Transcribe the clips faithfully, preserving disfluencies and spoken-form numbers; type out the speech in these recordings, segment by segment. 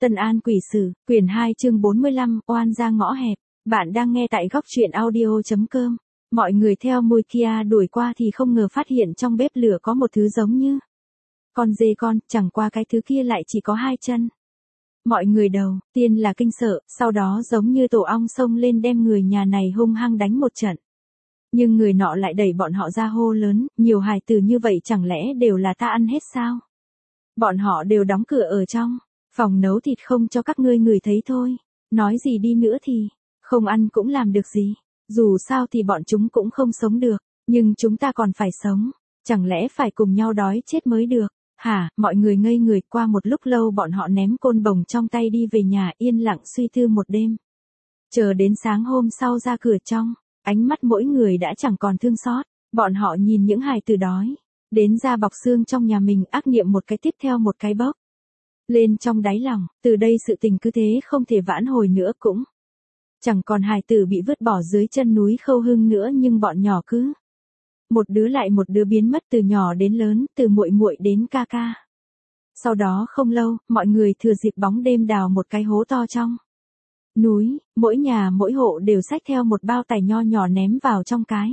Tân An Quỷ Sử, quyển hai chương bốn mươi lăm, oan ra ngõ hẹp. Bạn đang nghe tại góc truyện audio chấm com. Mọi người theo mùi kia đuổi qua thì không ngờ phát hiện trong bếp lửa có một thứ giống như con dê con, chẳng qua cái thứ kia lại chỉ có hai chân. Mọi người đầu tiên là kinh sợ, sau đó giống như tổ ong xông lên đem người nhà này hung hăng đánh một trận. Nhưng người nọ lại đẩy bọn họ ra hô lớn, nhiều hài tử như vậy chẳng lẽ đều là ta ăn hết sao? Bọn họ đều đóng cửa ở trong phòng nấu thịt không cho các ngươi ngửi thấy thôi. Nói gì đi nữa thì, không ăn cũng làm được gì. Dù sao thì bọn chúng cũng không sống được, nhưng chúng ta còn phải sống. Chẳng lẽ phải cùng nhau đói chết mới được? Hả, mọi người ngây người. Qua một lúc lâu bọn họ ném côn bồng trong tay đi về nhà, yên lặng suy tư một đêm. Chờ đến sáng hôm sau ra cửa trong, ánh mắt mỗi người đã chẳng còn thương xót. Bọn họ nhìn những hài tử đói đến da bọc xương trong nhà mình, ác niệm một cái tiếp theo một cái bốc lên trong đáy lòng. Từ đây sự tình cứ thế không thể vãn hồi nữa, cũng chẳng còn hài tử bị vứt bỏ dưới chân núi Khâu Hưng nữa, nhưng bọn nhỏ cứ một đứa lại một đứa biến mất, từ nhỏ đến lớn, từ muội muội đến ca ca. Sau đó không lâu, mọi người thừa dịp bóng đêm đào một cái hố to trong núi, mỗi nhà mỗi hộ đều xách theo một bao tải nho nhỏ ném vào trong cái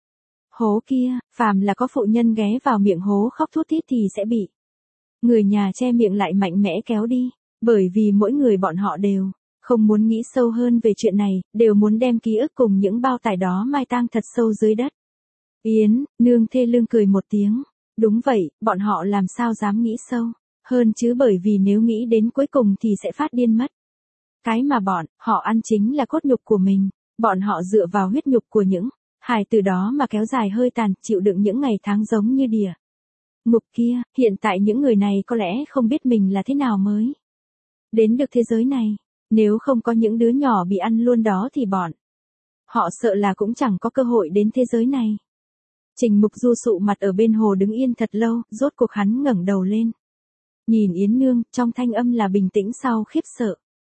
hố kia. Phàm là có phụ nhân ghé vào miệng hố khóc thút thít thì sẽ bị người nhà che miệng lại mạnh mẽ kéo đi, bởi vì mỗi người bọn họ đều không muốn nghĩ sâu hơn về chuyện này, đều muốn đem ký ức cùng những bao tải đó mai tang thật sâu dưới đất. Yến Nương thê lương cười một tiếng, đúng vậy, bọn họ làm sao dám nghĩ sâu hơn chứ, bởi vì nếu nghĩ đến cuối cùng thì sẽ phát điên mất. Cái mà bọn họ ăn chính là cốt nhục của mình, bọn họ dựa vào huyết nhục của những hài từ đó mà kéo dài hơi tàn, chịu đựng những ngày tháng giống như địa ngục kia. Hiện tại những người này có lẽ không biết mình là thế nào mới đến được thế giới này. Nếu không có những đứa nhỏ bị ăn luôn đó thì bọn họ sợ là cũng chẳng có cơ hội đến thế giới này. Trình Mục Du sụ mặt ở bên hồ đứng yên thật lâu, rốt cuộc hắn ngẩng đầu lên nhìn Yến Nương, trong thanh âm là bình tĩnh sau khiếp sợ.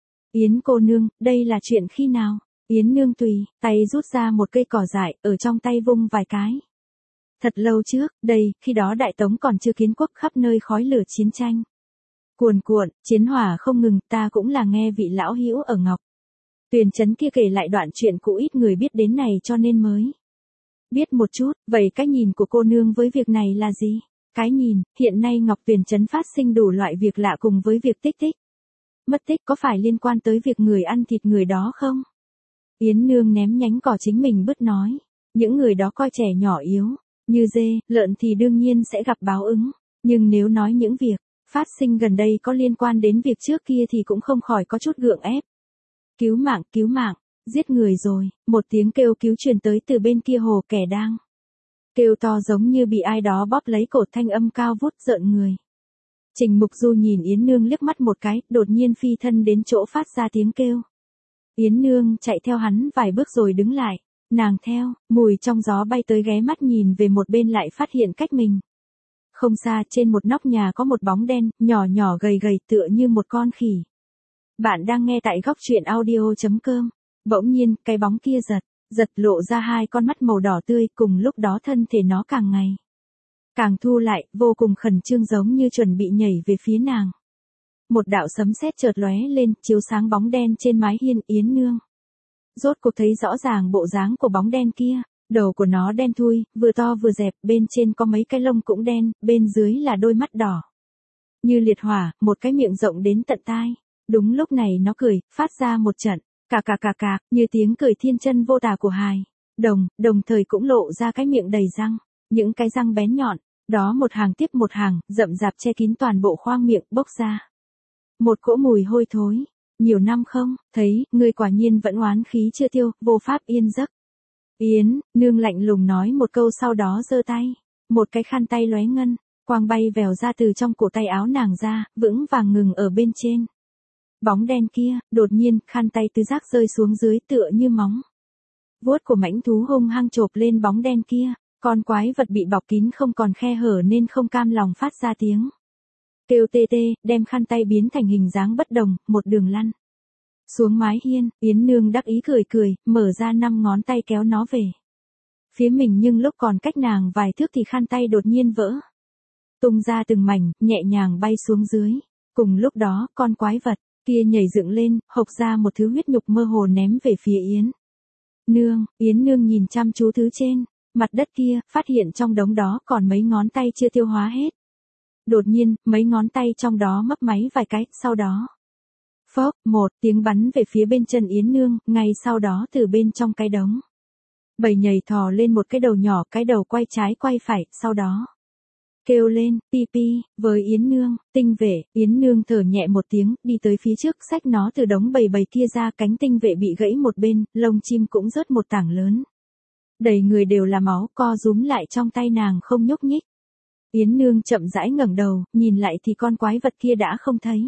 Yến cô nương, đây là chuyện khi nào? Yến Nương tùy tay rút ra một cây cỏ dại, ở trong tay vung vài cái. Thật lâu trước, đây, khi đó Đại Tống còn chưa kiến quốc, khắp nơi khói lửa chiến tranh cuồn cuộn, chiến hỏa không ngừng. Ta cũng là nghe vị lão hữu ở Ngọc Tuyền trấn kia kể lại đoạn chuyện cũ ít người biết đến này cho nên mới biết một chút. Vậy cái nhìn của cô nương với việc này là gì? Cái nhìn, hiện nay Ngọc Tuyền trấn phát sinh đủ loại việc lạ, cùng với việc tích tích mất tích, có phải liên quan tới việc người ăn thịt người đó không? Yến Nương ném nhánh cỏ chính mình bứt nói, những người đó coi trẻ nhỏ yếu như dê, lợn thì đương nhiên sẽ gặp báo ứng, nhưng nếu nói những việc phát sinh gần đây có liên quan đến việc trước kia thì cũng không khỏi có chút gượng ép. Cứu mạng, cứu mạng, giết người rồi. Một tiếng kêu cứu truyền tới từ bên kia hồ, kẻ đang kêu to giống như bị ai đó bóp lấy cổ, thanh âm cao vút rợn người. Trình Mục Du nhìn Yến Nương liếc mắt một cái, đột nhiên phi thân đến chỗ phát ra tiếng kêu. Yến Nương chạy theo hắn vài bước rồi đứng lại. Nàng theo mùi trong gió bay tới, ghé mắt nhìn về một bên, lại phát hiện cách mình không xa, trên một nóc nhà có một bóng đen, nhỏ nhỏ gầy gầy tựa như một con khỉ. Bạn đang nghe tại góc truyện audio chấm com. Bỗng nhiên, cái bóng kia giật, giật lộ ra hai con mắt màu đỏ tươi, cùng lúc đó thân thể nó càng ngày càng thu lại, vô cùng khẩn trương, giống như chuẩn bị nhảy về phía nàng. Một đạo sấm sét chợt lóe lên, chiếu sáng bóng đen trên mái hiên. Yến Nương rốt cuộc thấy rõ ràng bộ dáng của bóng đen kia. Đầu của nó đen thui, vừa to vừa dẹp, bên trên có mấy cái lông cũng đen, bên dưới là đôi mắt đỏ như liệt hỏa, một cái miệng rộng đến tận tai. Đúng lúc này nó cười, phát ra một trận cà cà cà cà, như tiếng cười thiên chân vô tả của hài đồng, đồng thời cũng lộ ra cái miệng đầy răng, những cái răng bén nhọn đó một hàng tiếp một hàng, rậm rạp che kín toàn bộ khoang miệng, bốc ra một cỗ mùi hôi thối. Nhiều năm không thấy, ngươi quả nhiên vẫn oán khí chưa tiêu, vô pháp yên giấc. Yến Nương lạnh lùng nói một câu, sau đó giơ tay, một cái khăn tay lóe ngân quang bay vèo ra từ trong cổ tay áo nàng ra, vững vàng ngừng ở bên trên bóng đen kia. Đột nhiên, khăn tay tứ giác rơi xuống dưới, tựa như móng vuốt của mãnh thú hung hăng chộp lên bóng đen kia. Con quái vật bị bọc kín không còn khe hở nên không cam lòng phát ra tiếng kêu tê tê, đem khăn tay biến thành hình dáng bất đồng, một đường lăn xuống mái hiên. Yến Nương đắc ý cười cười, mở ra năm ngón tay kéo nó về phía mình, nhưng lúc còn cách nàng vài thước thì khăn tay đột nhiên vỡ tung ra từng mảnh, nhẹ nhàng bay xuống dưới. Cùng lúc đó, con quái vật Kia nhảy dựng lên, hộc ra một thứ huyết nhục mơ hồ ném về phía Yến Nương. Yến Nương nhìn chăm chú thứ trên mặt đất kia, phát hiện trong đống đó còn mấy ngón tay chưa tiêu hóa hết. Đột nhiên, mấy ngón tay trong đó mấp máy vài cái, sau đó phốc, một tiếng bắn về phía bên chân Yến Nương, ngay sau đó từ bên trong cái đống bầy nhảy thò lên một cái đầu nhỏ, cái đầu quay trái quay phải, sau đó kêu lên, pi pi, với Yến Nương. Tinh vệ. Yến Nương thở nhẹ một tiếng, đi tới phía trước, xách nó từ đống bầy bầy kia ra. Cánh tinh vệ bị gãy một bên, lông chim cũng rớt một tảng lớn. Đầy người đều là máu, co rúm lại trong tay nàng không nhúc nhích. Yến Nương chậm rãi ngẩng đầu, nhìn lại thì con quái vật kia đã không thấy.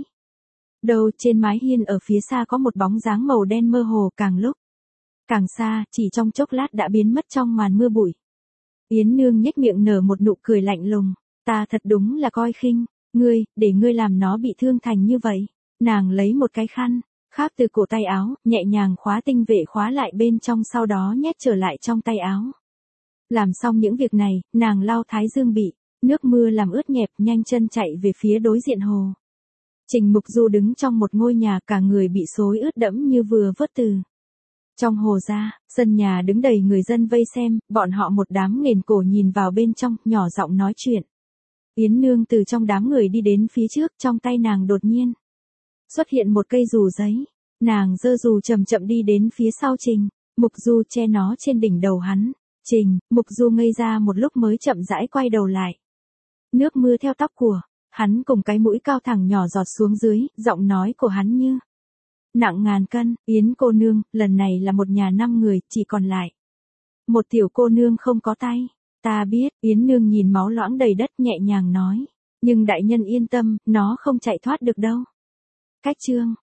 Đầu trên mái hiên ở phía xa có một bóng dáng màu đen mơ hồ, càng lúc càng xa, chỉ trong chốc lát đã biến mất trong màn mưa bụi. Yến Nương nhếch miệng nở một nụ cười lạnh lùng, ta thật đúng là coi khinh, ngươi, để ngươi làm nó bị thương thành như vậy. Nàng lấy một cái khăn, kháp từ cổ tay áo, nhẹ nhàng khóa tinh vệ khóa lại bên trong, sau đó nhét trở lại trong tay áo. Làm xong những việc này, nàng lau thái dương bị nước mưa làm ướt nhẹp, nhanh chân chạy về phía đối diện hồ. Trình Mục Du đứng trong một ngôi nhà, cả người bị xối ướt đẫm như vừa vớt từ trong hồ ra. Sân nhà đứng đầy người dân vây xem, bọn họ một đám nghền cổ nhìn vào bên trong, nhỏ giọng nói chuyện. Yến Nương từ trong đám người đi đến phía trước, trong tay nàng đột nhiên xuất hiện một cây dù giấy. Nàng giơ dù chậm chậm đi đến phía sau Trình Mục Du, che nó trên đỉnh đầu hắn. Trình Mục Du ngây ra một lúc mới chậm rãi quay đầu lại. Nước mưa theo tóc của hắn cùng cái mũi cao thẳng nhỏ giọt xuống dưới, giọng nói của hắn như nặng ngàn cân. Yến cô nương, lần này là một nhà năm người, chỉ còn lại một tiểu cô nương không có tay. Ta biết. Yến Nương nhìn máu loãng đầy đất, nhẹ nhàng nói. Nhưng đại nhân yên tâm, nó không chạy thoát được đâu. Cách chương